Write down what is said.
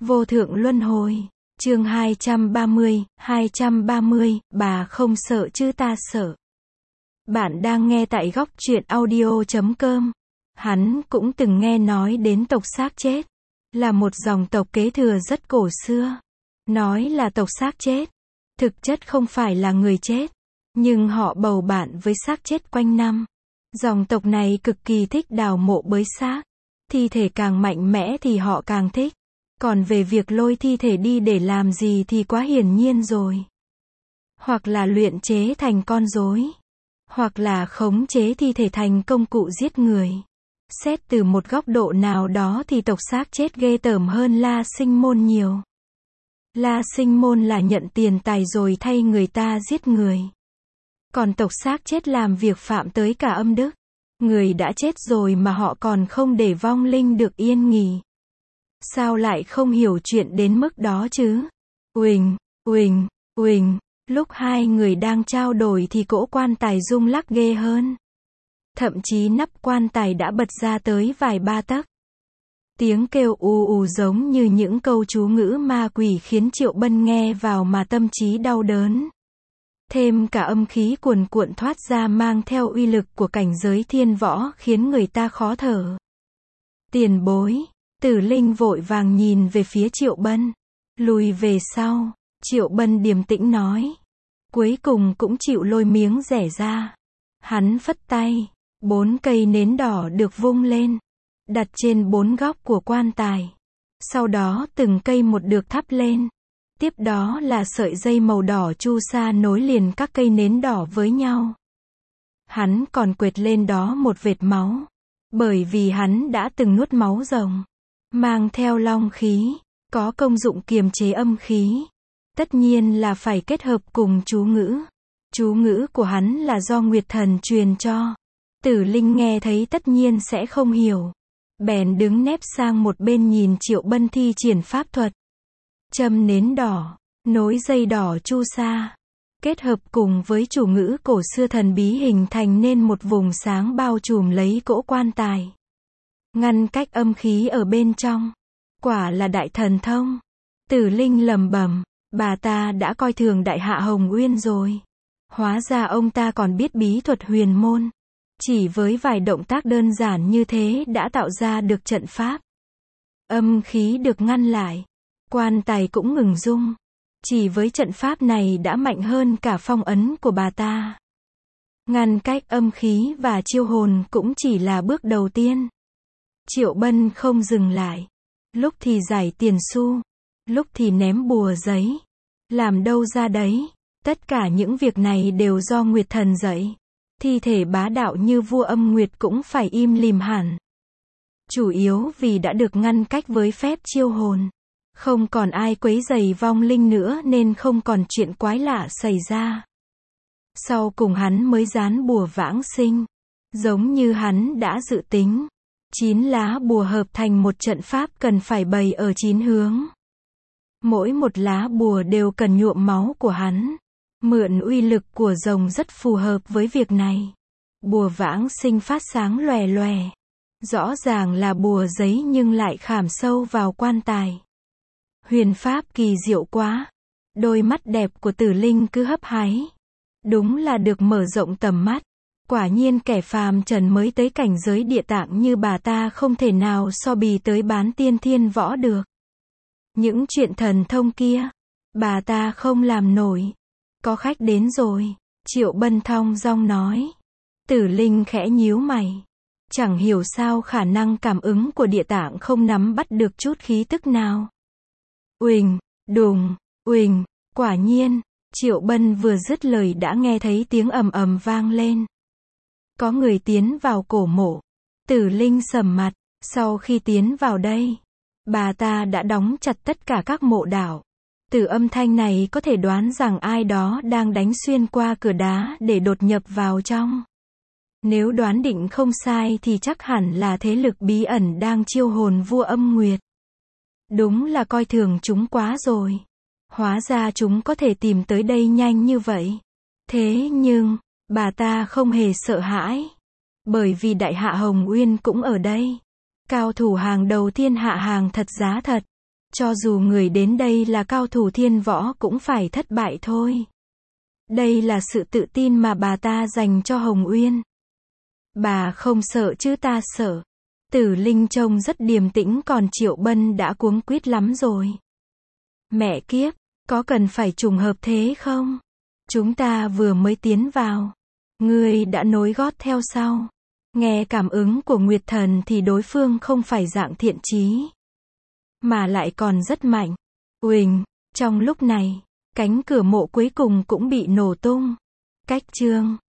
Vô thượng luân hồi. Chương 230, bà không sợ chứ ta sợ. Bạn đang nghe tại góc truyện audio.com. Hắn cũng từng nghe nói đến tộc xác chết. Là một dòng tộc kế thừa rất cổ xưa. Nói là tộc xác chết. Thực chất không phải là người chết. Nhưng họ bầu bạn với xác chết quanh năm. Dòng tộc này cực kỳ thích đào mộ bới xác. Thi thể càng mạnh mẽ thì họ càng thích. Còn về việc lôi thi thể đi để làm gì thì quá hiển nhiên rồi. Hoặc là luyện chế thành con rối. Hoặc là khống chế thi thể thành công cụ giết người. Xét từ một góc độ nào đó thì tộc xác chết ghê tởm hơn La Sinh Môn nhiều. La Sinh Môn là nhận tiền tài rồi thay người ta giết người. Còn tộc xác chết làm việc phạm tới cả âm đức. Người đã chết rồi mà họ còn không để vong linh được yên nghỉ. Sao lại không hiểu chuyện đến mức đó chứ? Uỳnh, uỳnh, uỳnh. Lúc hai người đang trao đổi thì cỗ quan tài rung lắc ghê hơn. Thậm chí nắp quan tài đã bật ra tới vài ba tấc. Tiếng kêu ù ù giống như những câu chú ngữ ma quỷ khiến Triệu Bân nghe vào mà tâm trí đau đớn. Thêm cả âm khí cuồn cuộn thoát ra mang theo uy lực của cảnh giới thiên võ khiến người ta khó thở. Tiền bối. Tử Linh vội vàng nhìn về phía Triệu Bân. Lùi về sau. Triệu Bân điềm tĩnh nói. Cuối cùng cũng chịu lôi miếng rẻ ra. Hắn phất tay. 4 cây nến đỏ được vung lên. Đặt trên 4 góc của quan tài. Sau đó từng cây một được thắp lên. Tiếp đó là sợi dây màu đỏ chu sa nối liền các cây nến đỏ với nhau. Hắn còn quệt lên đó một vệt máu. Bởi vì hắn đã từng nuốt máu rồng. Mang theo long khí. Có công dụng kiềm chế âm khí. Tất nhiên là phải kết hợp cùng chú ngữ. Chú ngữ của hắn là do Nguyệt Thần truyền cho. Tử Linh nghe thấy tất nhiên sẽ không hiểu. Bèn đứng nép sang một bên nhìn Triệu Bân thi triển pháp thuật. Châm nến đỏ, nối dây đỏ chu sa. Kết hợp cùng với chủ ngữ cổ xưa thần bí hình thành nên một vùng sáng bao trùm lấy cỗ quan tài. Ngăn cách âm khí ở bên trong. Quả là đại thần thông. Tử Linh lẩm bẩm, bà ta đã coi thường Đại Hạ Hồng Uyên rồi. Hóa ra ông ta còn biết bí thuật huyền môn. Chỉ với vài động tác đơn giản như thế đã tạo ra được trận pháp. Âm khí được ngăn lại. Quan tài cũng ngừng rung. Chỉ với trận pháp này đã mạnh hơn cả phong ấn của bà ta. Ngăn cách âm khí và chiêu hồn cũng chỉ là bước đầu tiên. Triệu Bân không dừng lại. Lúc thì giải tiền xu. Lúc thì ném bùa giấy. Làm đâu ra đấy. Tất cả những việc này đều do Nguyệt Thần dạy. Thi thể bá đạo như vua âm Nguyệt cũng phải im lìm hẳn. Chủ yếu vì đã được ngăn cách với phép chiêu hồn. Không còn ai quấy rầy vong linh nữa nên không còn chuyện quái lạ xảy ra. Sau cùng hắn mới dán bùa vãng sinh. Giống như hắn đã dự tính. 9 lá bùa hợp thành một trận pháp cần phải bày ở 9 hướng. Mỗi một lá bùa đều cần nhuộm máu của hắn. Mượn uy lực của rồng rất phù hợp với việc này. Bùa vãng sinh phát sáng lòe lòe. Rõ ràng là bùa giấy nhưng lại khảm sâu vào quan tài. Huyền pháp kỳ diệu quá. Đôi mắt đẹp của Tử Linh cứ hấp háy. Đúng là được mở rộng tầm mắt. Quả nhiên kẻ phàm trần mới tới cảnh giới địa tạng như bà ta không thể nào so bì tới bán tiên thiên võ được. Những chuyện thần thông kia, bà ta không làm nổi. Có khách đến rồi. Triệu Bân thong dong nói. Tử Linh khẽ nhíu mày. Chẳng hiểu sao khả năng cảm ứng của địa tạng không nắm bắt được chút khí tức nào. Uỳnh, đùng, uỳnh. Quả nhiên, Triệu Bân vừa dứt lời đã nghe thấy tiếng ầm ầm vang lên. Có người tiến vào cổ mộ. Tử Linh sầm mặt. Sau khi tiến vào đây, bà ta đã đóng chặt tất cả các mộ đạo. Từ âm thanh này có thể đoán rằng ai đó đang đánh xuyên qua cửa đá để đột nhập vào trong. Nếu đoán định không sai thì chắc hẳn là thế lực bí ẩn đang chiêu hồn vua âm Nguyệt. Đúng là coi thường chúng quá rồi. Hóa ra chúng có thể tìm tới đây nhanh như vậy. Thế nhưng, bà ta không hề sợ hãi. Bởi vì Đại Hạ Hồng Uyên cũng ở đây. Cao thủ hàng đầu thiên hạ hàng thật giá thật. Cho dù người đến đây là cao thủ thiên võ cũng phải thất bại thôi. Đây là sự tự tin mà bà ta dành cho Hồng Uyên. Bà không sợ chứ ta sợ. Tử Linh trông rất điềm tĩnh còn Triệu Bân đã cuống quýt lắm rồi. Mẹ kiếp, có cần phải trùng hợp thế không? Chúng ta vừa mới tiến vào. Ngươi đã nối gót theo sau. Nghe cảm ứng của Nguyệt Thần thì đối phương không phải dạng thiện chí. Mà lại còn rất mạnh. Uỳnh, trong lúc này, cánh cửa mộ cuối cùng cũng bị nổ tung. Cách chương